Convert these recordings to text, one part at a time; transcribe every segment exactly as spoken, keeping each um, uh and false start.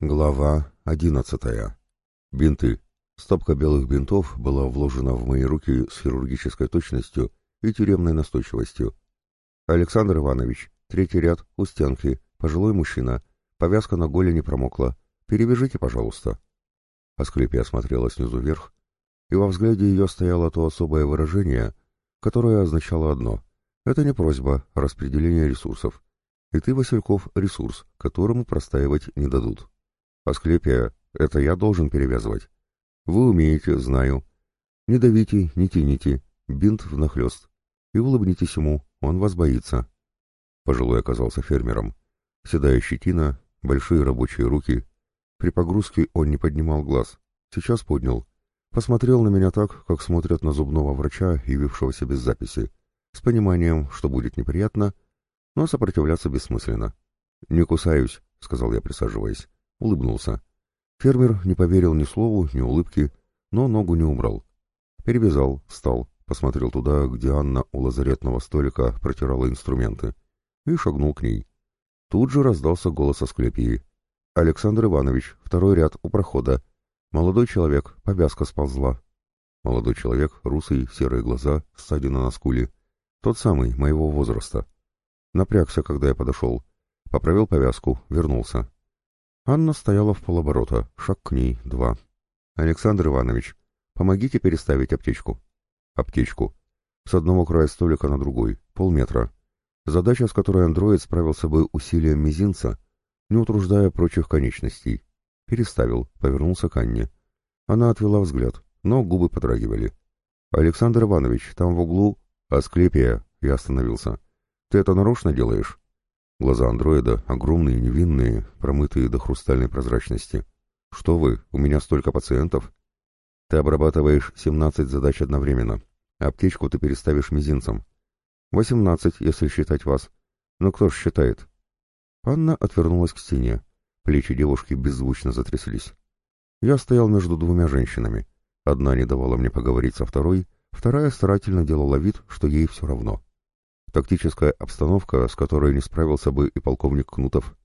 Глава одиннадцатая. Бинты. Стопка белых бинтов была вложена в мои руки с хирургической точностью и тюремной настойчивостью. «Александр Иванович, третий ряд, у стенки, пожилой мужчина, повязка на голени промокла. Перевяжите, пожалуйста». Асклепия смотрела снизу вверх, и во взгляде ее стояло то особое выражение, которое означало одно — это не просьба, а распределение ресурсов. И ты, Васильков, ресурс, которому простаивать не дадут. «Асклепия, это я должен перевязывать. Вы умеете, знаю. Не давите, не тяните, бинт внахлёст. И улыбнитесь ему, он вас боится». Пожилой оказался фермером. Седая щетина, большие рабочие руки. При погрузке он не поднимал глаз. Сейчас поднял. Посмотрел на меня так, как смотрят на зубного врача, явившегося без записи, с пониманием, что будет неприятно, но сопротивляться бессмысленно. «Не кусаюсь», — сказал я, присаживаясь. Улыбнулся. Фермер не поверил ни слову, ни улыбке, но ногу не убрал. Перевязал, встал, посмотрел туда, где Анна у лазаретного столика протирала инструменты, и шагнул к ней. Тут же раздался голос Асклепии. «Александр Иванович, второй ряд, у прохода. Молодой человек, повязка сползла». Молодой человек, русый, серые глаза, ссадина на скуле. Тот самый, моего возраста. Напрягся, когда я подошел. Поправил повязку, вернулся. Анна стояла в полоборота, шаг к ней, два. «Александр Иванович, помогите переставить аптечку». Аптечку. С одного края столика на другой, полметра. Задача, с которой андроид справился бы усилием мизинца, не утруждая прочих конечностей. Переставил, повернулся к Анне. Она отвела взгляд, но губы подрагивали. «Александр Иванович, там в углу...» «Асклепия», я остановился. «Ты это нарочно делаешь?» Глаза андроида, огромные, невинные, промытые до хрустальной прозрачности. «Что вы, у меня столько пациентов?» «Ты обрабатываешь семнадцать задач одновременно. Аптечку ты переставишь мизинцем. Восемнадцать, если считать вас. Но кто ж считает?» Анна отвернулась к стене. Плечи девушки беззвучно затряслись. Я стоял между двумя женщинами. Одна не давала мне поговорить со второй, вторая старательно делала вид, что ей все равно. Тактическая обстановка, с которой не справился бы и полковник Кнутов.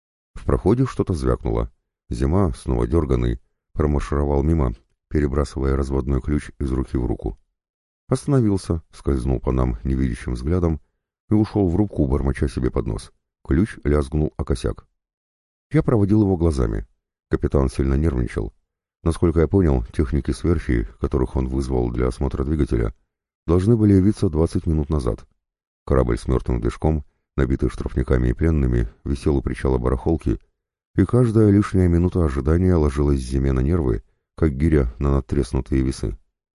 В проходе что-то звякнуло. Зима, снова дерганый, промаршировал мимо, перебрасывая разводной ключ из руки в руку. Остановился, скользнул по нам невидящим взглядом и ушел в рубку, бормоча себе под нос. Ключ лязгнул о косяк. Я проводил его глазами. Капитан сильно нервничал. Насколько я понял, техники с верфи, которых он вызвал для осмотра двигателя, должны были явиться двадцать минут назад. Корабль с мертвым движком, набитый штрафниками и пленными, висел у причала барахолки, и каждая лишняя минута ожидания ложилась Зиме на нервы, как гиря на надтреснутые весы.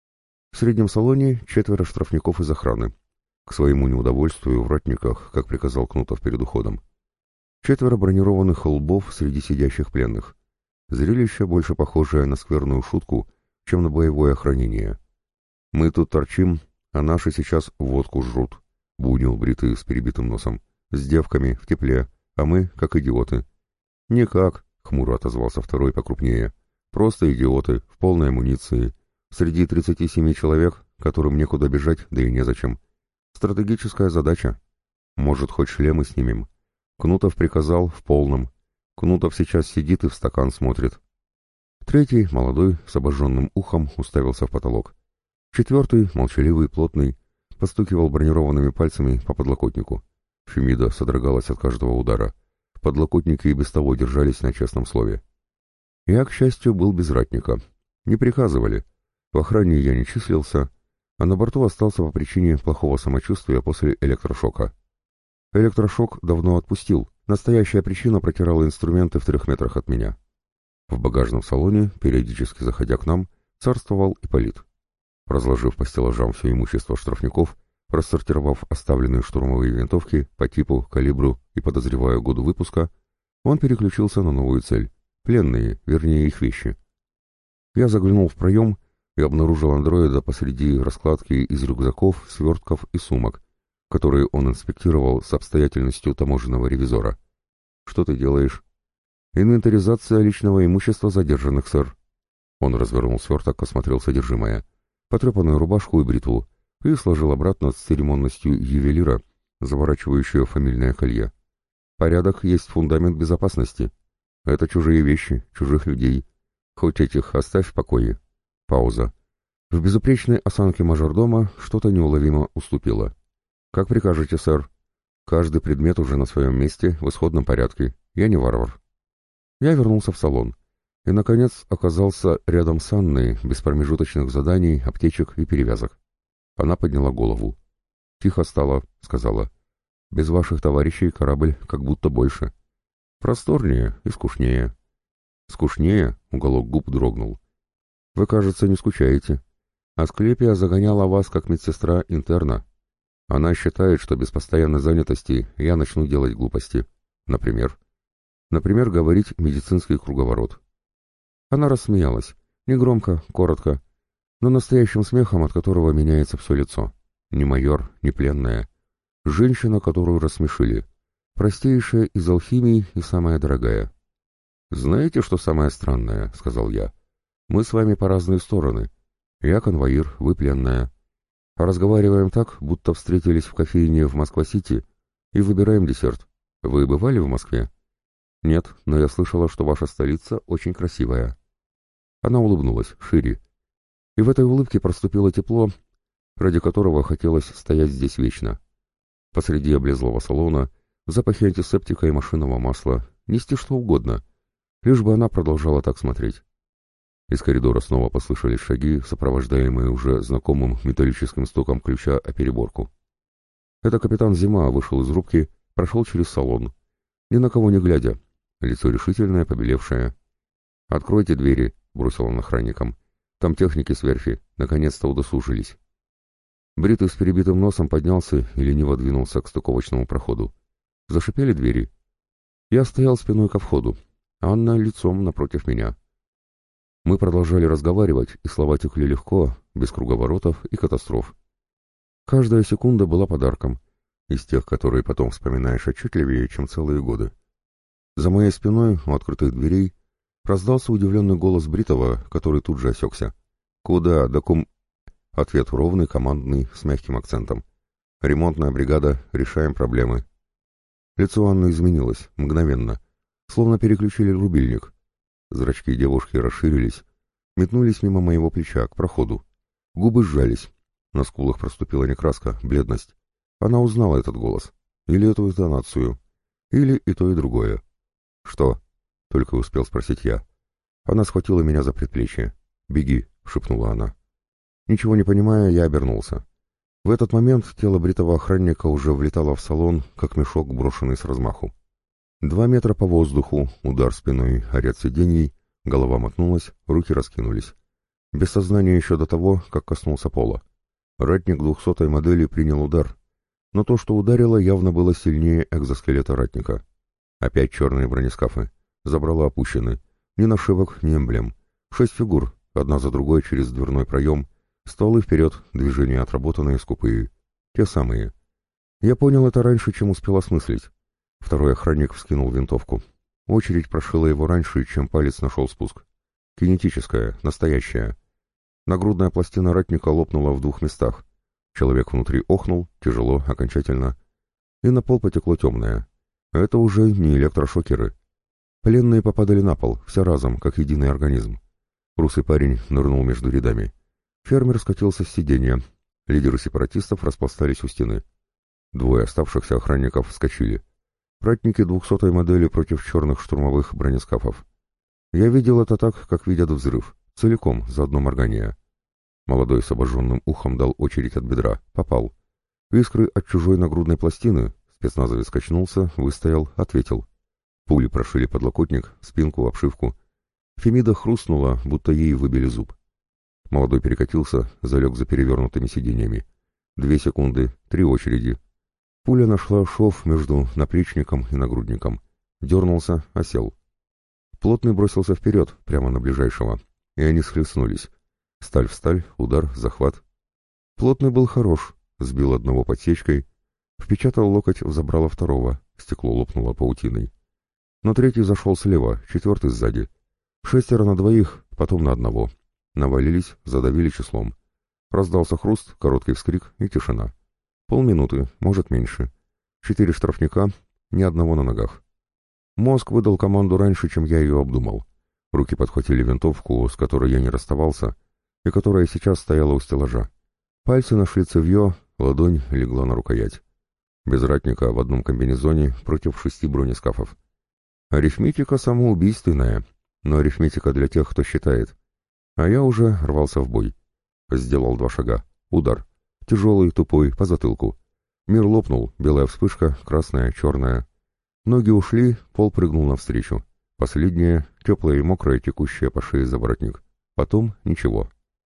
В среднем салоне четверо штрафников из охраны. К своему неудовольствию в ратниках, как приказал Кнутов перед уходом. Четверо бронированных лбов среди сидящих пленных. Зрелище, больше похожее на скверную шутку, чем на боевое охранение. «Мы тут торчим, а наши сейчас водку жрут», — бунил бритый с перебитым носом. «С девками, в тепле, а мы, как идиоты». «Никак», — хмуро отозвался второй покрупнее. «Просто идиоты, в полной амуниции. Среди тридцати семи человек, которым некуда бежать, да и незачем. Стратегическая задача. Может, хоть шлемы снимем». Кнутов приказал в полном. Кнутов сейчас сидит и в стакан смотрит. Третий, молодой, с обожженным ухом, уставился в потолок. Четвертый, молчаливый, плотный, постукивал бронированными пальцами по подлокотнику. Фемида содрогалась от каждого удара. Подлокотники и без того держались на честном слове. Я, к счастью, был без ратника. Не приказывали. В охране я не числился, а на борту остался по причине плохого самочувствия после электрошока. Электрошок давно отпустил. Настоящая причина протирала инструменты в трех метрах от меня. В багажном салоне, периодически заходя к нам, царствовал Ипполит. Разложив по стеллажам все имущество штрафников, рассортировав оставленные штурмовые винтовки по типу, калибру и, подозревая, году выпуска, он переключился на новую цель — пленные, вернее их вещи. Я заглянул в проем и обнаружил андроида посреди раскладки из рюкзаков, свертков и сумок, которые он инспектировал с обстоятельностью таможенного ревизора. «Что ты делаешь?» «Инвентаризация личного имущества задержанных, сэр». Он развернул сверток, осмотрел содержимое, потрепанную рубашку и бритву, и сложил обратно с церемонностью ювелира, заворачивающего фамильное колье. «Порядок есть фундамент безопасности». Это чужие вещи, чужих людей. Хоть этих оставь в покое. Пауза. В безупречной осанке мажордома что-то неуловимо уступило. «Как прикажете, сэр. Каждый предмет уже на своем месте, в исходном порядке. Я не варвар». Я вернулся в салон. И, наконец, оказался рядом с Анной, без промежуточных заданий, аптечек и перевязок. Она подняла голову. «Тихо стало», — сказала. «Без ваших товарищей корабль как будто больше. Просторнее и скучнее». «Скучнее?» — уголок губ дрогнул. «Вы, кажется, не скучаете. Асклепия загоняла вас как медсестра интерна. Она считает, что без постоянной занятости я начну делать глупости. Например? Например, говорить медицинский круговорот». Она рассмеялась. Негромко, коротко, но настоящим смехом, от которого меняется все лицо. Не майор, не пленная. Женщина, которую рассмешили. Простейшая из алхимий и самая дорогая. «Знаете, что самое странное?» — сказал я. «Мы с вами по разные стороны. Я конвоир, вы пленная. Разговариваем так, будто встретились в кофейне в Москва-Сити и выбираем десерт. Вы бывали в Москве?» «Нет, но я слышала, что ваша столица очень красивая». Она улыбнулась, шире. И в этой улыбке проступило тепло, ради которого хотелось стоять здесь вечно. Посреди облезлого салона, в запахе антисептика и машинного масла, нести что угодно, лишь бы она продолжала так смотреть. Из коридора снова послышались шаги, сопровождаемые уже знакомым металлическим стуком ключа о переборку. Это капитан Зима вышел из рубки, прошел через салон, ни на кого не глядя, лицо решительное, побелевшее. «Откройте двери», — бросил он охранникам. «Там техники с верфи, наконец-то удосужились». Бритый с перебитым носом поднялся и лениво двинулся к стыковочному проходу. Зашипели двери. Я стоял спиной ко входу, Анна лицом напротив меня. Мы продолжали разговаривать, и слова текли легко, без круговоротов и катастроф. Каждая секунда была подарком, из тех, которые потом вспоминаешь отчетливее, чем целые годы. За моей спиной, у открытых дверей, раздался удивленный голос Бритова, который тут же осекся. «Куда? Докум...» Ответ ровный, командный, с мягким акцентом. «Ремонтная бригада, решаем проблемы». Лицо Анны изменилось, мгновенно, словно переключили рубильник. Зрачки девушки расширились, метнулись мимо моего плеча, к проходу. Губы сжались, на скулах проступила не краска, бледность. Она узнала этот голос, или эту интонацию, или и то, и другое. «Что?» — только успел спросить я. Она схватила меня за предплечье. «Беги», — шепнула она. Ничего не понимая, я обернулся. В этот момент тело бритого охранника уже влетало в салон, как мешок, брошенный с размаху. Два метра по воздуху, удар спиной о ряд сидений, голова мотнулась, руки раскинулись. Без сознания еще до того, как коснулся пола. Ратник двухсотой модели принял удар, но то, что ударило, явно было сильнее экзоскелета ратника. Опять черные бронескафы. Забрала опущены. Ни нашивок, ни эмблем. Шесть фигур, одна за другой через дверной проем. Стволы вперед, движения отработанные, скупые. Те самые. Я понял это раньше, чем успел осмыслить. Второй охранник вскинул винтовку. Очередь прошила его раньше, чем палец нашел спуск. Кинетическая, настоящая. Нагрудная пластина ратника лопнула в двух местах. Человек внутри охнул, тяжело, окончательно. И на пол потекло темное. Это уже не электрошокеры. Пленные попадали на пол, все разом, как единый организм. Русый парень нырнул между рядами. Фермер скатился с сиденья. Лидеры сепаратистов распластались у стены. Двое оставшихся охранников вскочили. Ратники двухсотой модели против черных штурмовых бронескафов. Я видел это так, как видят взрыв. Целиком, за одно моргание. Молодой с обожженным ухом дал очередь от бедра. Попал. Искры от чужой нагрудной пластины. Спецназовец качнулся, выстоял, ответил. Пули прошили подлокотник, спинку, обшивку. Фемида хрустнула, будто ей выбили зуб. Молодой перекатился, залег за перевернутыми сиденьями. Две секунды, три очереди. Пуля нашла шов между наплечником и нагрудником. Дернулся, осел. Плотный бросился вперед, прямо на ближайшего. И они схлестнулись. Сталь в сталь, удар, захват. Плотный был хорош, сбил одного подсечкой, впечатал локоть в забрало второго, стекло лопнуло паутиной. Но третий зашел слева, четвертый сзади. Шестеро на двоих, потом на одного. Навалились, задавили числом. Раздался хруст, короткий вскрик и тишина. Полминуты, может меньше. Четыре штрафника, ни одного на ногах. Мозг выдал команду раньше, чем я ее обдумал. Руки подхватили винтовку, с которой я не расставался, и которая сейчас стояла у стеллажа. Пальцы нашли цевье, ладонь легла на рукоять. Без ратника в одном комбинезоне против шести бронескафов. Арифметика самоубийственная, но арифметика для тех, кто считает. А я уже рвался в бой. Сделал два шага. Удар. Тяжелый, тупой, по затылку. Мир лопнул, белая вспышка, красная, черная. Ноги ушли, пол прыгнул навстречу. Последнее, теплое и мокрое, текущее по шее за воротник. Потом ничего.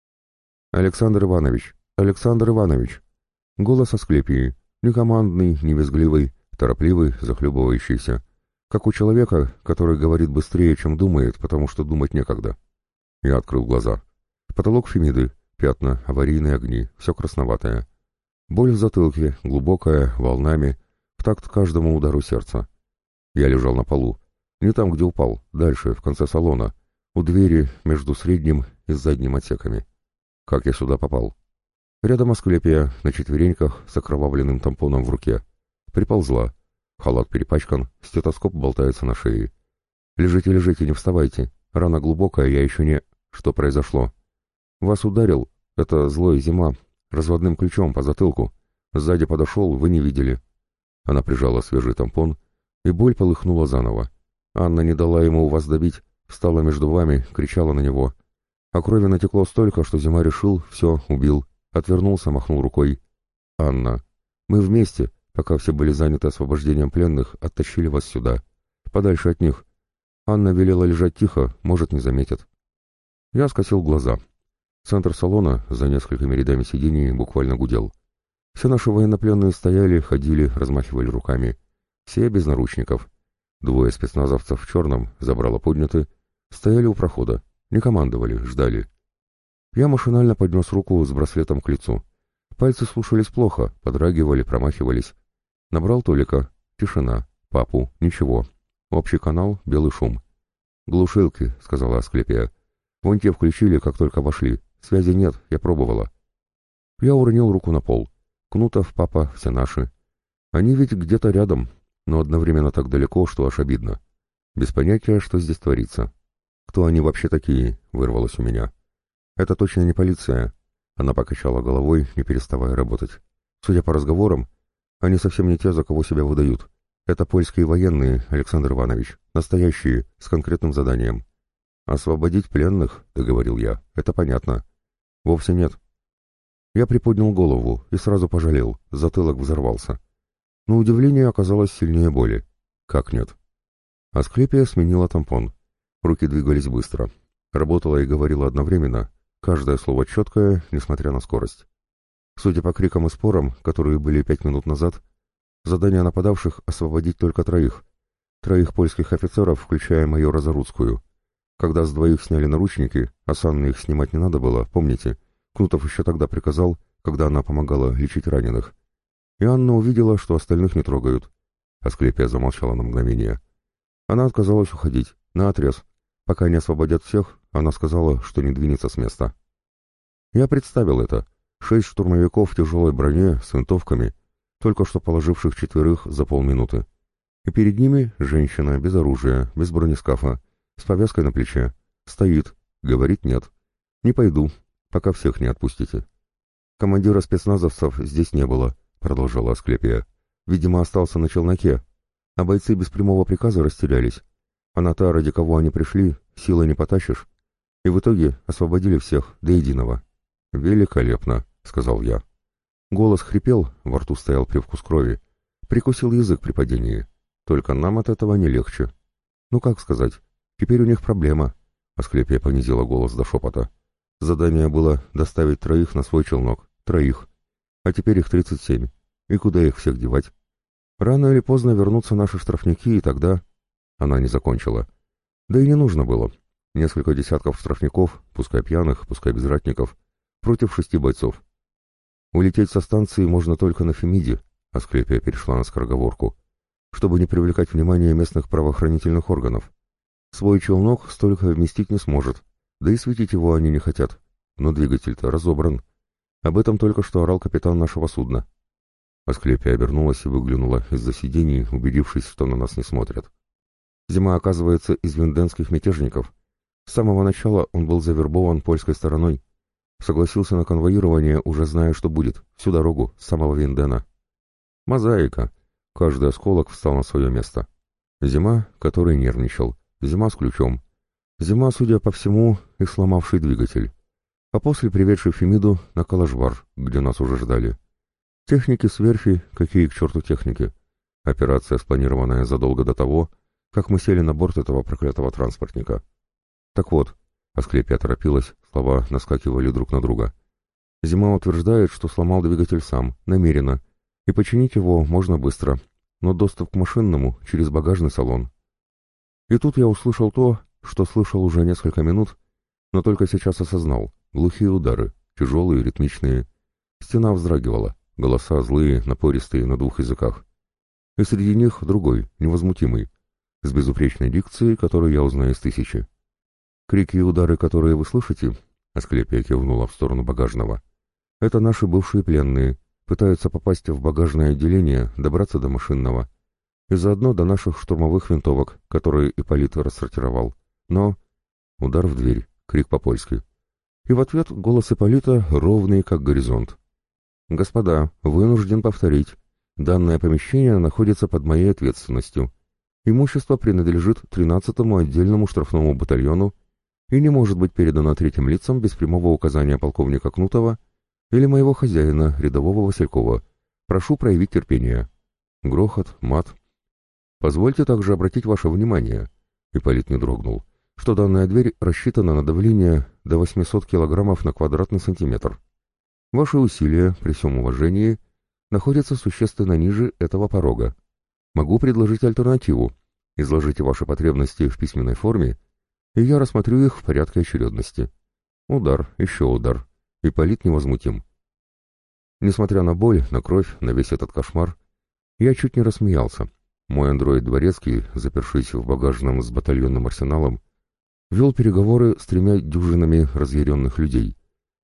«Александр Иванович! Александр Иванович!» Голос Асклепии. Не командный, не визгливый, торопливый, захлебывающийся. Как у человека, который говорит быстрее, чем думает, потому что думать некогда. Я открыл глаза. Потолок Фемиды, пятна, аварийные огни, все красноватое. Боль в затылке, глубокая, волнами, в такт каждому удару сердца. Я лежал на полу. Не там, где упал, дальше, в конце салона, у двери между средним и задним отсеками. Как я сюда попал? Рядом Асклепия, на четвереньках, с окровавленным тампоном в руке. Приползла. Халат перепачкан, стетоскоп болтается на шее. «Лежите, лежите, не вставайте. Рана глубокая, я еще не...» «Что произошло?» «Вас ударил, это злой зима, разводным ключом по затылку. Сзади подошел, вы не видели». Она прижала свежий тампон, и боль полыхнула заново. Анна не дала ему вас добить, встала между вами, кричала на него. А крови натекло столько, что Зима решил, все, убил. Отвернулся, махнул рукой. «Анна, мы вместе, пока все были заняты освобождением пленных, оттащили вас сюда, подальше от них. Анна велела лежать тихо, может, не заметят». Я скосил глаза. Центр салона, за несколькими рядами сидений, буквально гудел. Все наши военнопленные стояли, ходили, размахивали руками. Все без наручников. Двое спецназовцев в черном, забрало подняты, стояли у прохода, не командовали, ждали. Я машинально поднес руку с браслетом к лицу. Пальцы слушались плохо, подрагивали, промахивались. Набрал Толика. Тишина. Папу. Ничего. Общий канал. Белый шум. «Глушилки», — сказала Асклепия. «Вон те включили, как только вошли. Связи нет, я пробовала». Я уронил руку на пол. Кнутов, папа, все наши. Они ведь где-то рядом, но одновременно так далеко, что аж обидно. Без понятия, что здесь творится. «Кто они вообще такие?» — вырвалось у меня. «Это точно не полиция». Она покачала головой, не переставая работать. «Судя по разговорам, они совсем не те, за кого себя выдают. Это польские военные, Александр Иванович, настоящие, с конкретным заданием». «Освободить пленных», — договорил я, — «это понятно». «Вовсе нет». Я приподнял голову и сразу пожалел, затылок взорвался. Но удивление оказалось сильнее боли. Как нет? Асклепия сменила тампон. Руки двигались быстро. Работала и говорила одновременно, каждое слово четкое, несмотря на скорость. Судя по крикам и спорам, которые были пять минут назад, задание нападавших — освободить только троих. Троих польских офицеров, включая майора Заруцкую. Когда с двоих сняли наручники, а с Анны их снимать не надо было, помните, Кнутов еще тогда приказал, когда она помогала лечить раненых. И Анна увидела, что остальных не трогают. Асклепия замолчала на мгновение. Она отказалась уходить, наотрез. Пока не освободят всех, она сказала, что не двинется с места. Я представил это. Шесть штурмовиков в тяжелой броне, с винтовками, только что положивших четверых за полминуты. И перед ними женщина, без оружия, без бронескафа, с повязкой на плече. Стоит, говорит нет. «Не пойду, пока всех не отпустите». «Командира спецназовцев здесь не было», — продолжала Асклепия. «Видимо, остался на челноке, а бойцы без прямого приказа растерялись. А на та, ради кого они пришли, силой не потащишь. И в итоге освободили всех, до единого». «Великолепно», — сказал я. Голос хрипел, во рту стоял привкус крови. Прикусил язык при падении. Только нам от этого не легче. Ну, как сказать, теперь у них проблема. Асклепия понизила голос до шепота. Задание было доставить троих на свой челнок. Троих. А теперь их тридцать семь. И куда их всех девать? Рано или поздно вернутся наши штрафники, и тогда... Она не закончила. Да и не нужно было. Несколько десятков штрафников, пускай пьяных, пускай без ратников, против шести бойцов. Улететь со станции можно только на Фемиде, Асклепия перешла на скороговорку, чтобы не привлекать внимание местных правоохранительных органов. Свой челнок столько вместить не сможет, да и светить его они не хотят. Но двигатель-то разобран. Об этом только что орал капитан нашего судна. Асклепия обернулась и выглянула из-за сидений, убедившись, что на нас не смотрят. Зима, оказывается, из винденских мятежников. С самого начала он был завербован польской стороной. Согласился на конвоирование, уже зная, что будет, всю дорогу, с самого Виндена. Мозаика. Каждый осколок встал на свое место. Зима, который нервничал. Зима с ключом. Зима, судя по всему, и сломавший двигатель. А после приведший Фемиду на Калашбар, где нас уже ждали. Техники с верфи, какие к черту техники. Операция, спланированная задолго до того, как мы сели на борт этого проклятого транспортника. Так вот, Асклепия торопилась, слова наскакивали друг на друга. Зима утверждает, что сломал двигатель сам, намеренно, и починить его можно быстро, но доступ к машинному через багажный салон. И тут я услышал то, что слышал уже несколько минут, но только сейчас осознал. Глухие удары, тяжелые, ритмичные. Стена вздрагивала, голоса злые, напористые, на двух языках. И среди них другой, невозмутимый, с безупречной дикцией, которую я узнаю из тысячи. Крики и удары, которые вы слышите, Асклепия кивнула в сторону багажного, это наши бывшие пленные, пытаются попасть в багажное отделение, добраться до машинного, и заодно до наших штурмовых винтовок, которые Ипполит рассортировал. Но удар в дверь, крик по-польски. И в ответ голос Ипполита ровный, как горизонт. «Господа, вынужден повторить, данное помещение находится под моей ответственностью. Имущество принадлежит тринадцатому отдельному штрафному батальону и не может быть передано третьим лицам без прямого указания полковника Кнутова или моего хозяина, рядового Василькова. Прошу проявить терпение». Грохот, мат. «Позвольте также обратить ваше внимание», — Ипполит не дрогнул, «что данная дверь рассчитана на давление до восьмисот килограммов на квадратный сантиметр. Ваши усилия, при всем уважении, находятся существенно ниже этого порога. Могу предложить альтернативу. Изложите ваши потребности в письменной форме, и я рассмотрю их в порядке очередности». Удар, еще удар. Ипполит невозмутим. Несмотря на боль, на кровь, на весь этот кошмар, я чуть не рассмеялся. Мой андроид Дворецкий, запершись в багажном с батальонным арсеналом, вел переговоры с тремя дюжинами разъяренных людей.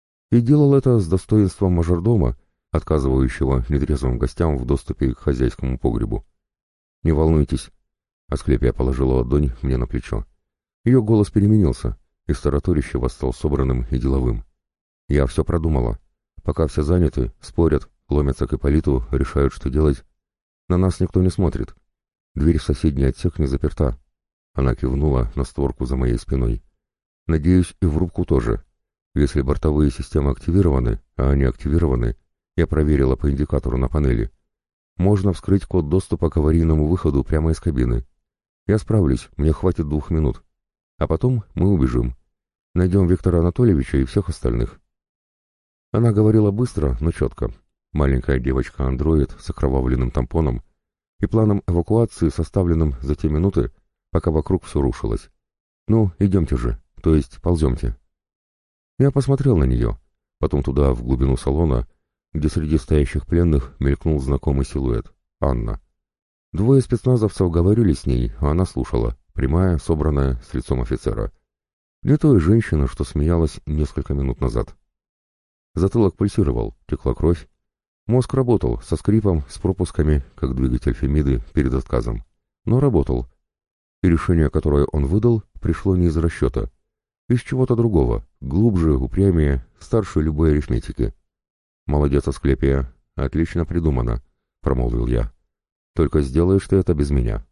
И делал это с достоинством мажордома, отказывающего нетрезвым гостям в доступе к хозяйскому погребу. «Не волнуйтесь», — Асклепия положила ладонь мне на плечо. Ее голос переменился, и староторище восстал собранным и деловым. «Я все продумала. Пока все заняты, спорят, ломятся к Ипполиту, решают, что делать. На нас никто не смотрит. Дверь в соседний отсек не заперта». Она кивнула на створку за моей спиной. «Надеюсь, и в рубку тоже. Если бортовые системы активированы, а они активированы, я проверила по индикатору на панели, можно вскрыть код доступа к аварийному выходу прямо из кабины. Я справлюсь, мне хватит двух минут. А потом мы убежим. Найдем Виктора Анатольевича и всех остальных». Она говорила быстро, но четко. Маленькая девочка-андроид с окровавленным тампоном и планом эвакуации, составленным за те минуты, пока вокруг все рушилось. «Ну, идемте же, то есть полземте». Я посмотрел на нее, потом туда, в глубину салона, где среди стоящих пленных мелькнул знакомый силуэт — Анна. Двое спецназовцев говорили с ней, а она слушала, прямая, собранная, с лицом офицера. Не той женщины, что смеялась несколько минут назад. Затылок пульсировал, текла кровь. Мозг работал, со скрипом, с пропусками, как двигатель Фемиды перед отказом. Но работал. И решение, которое он выдал, пришло не из расчета. Из чего-то другого, глубже, упрямее, старше любой арифметики. «Молодец, Асклепия, отлично придумано», — промолвил я. «Только сделаешь ты это без меня».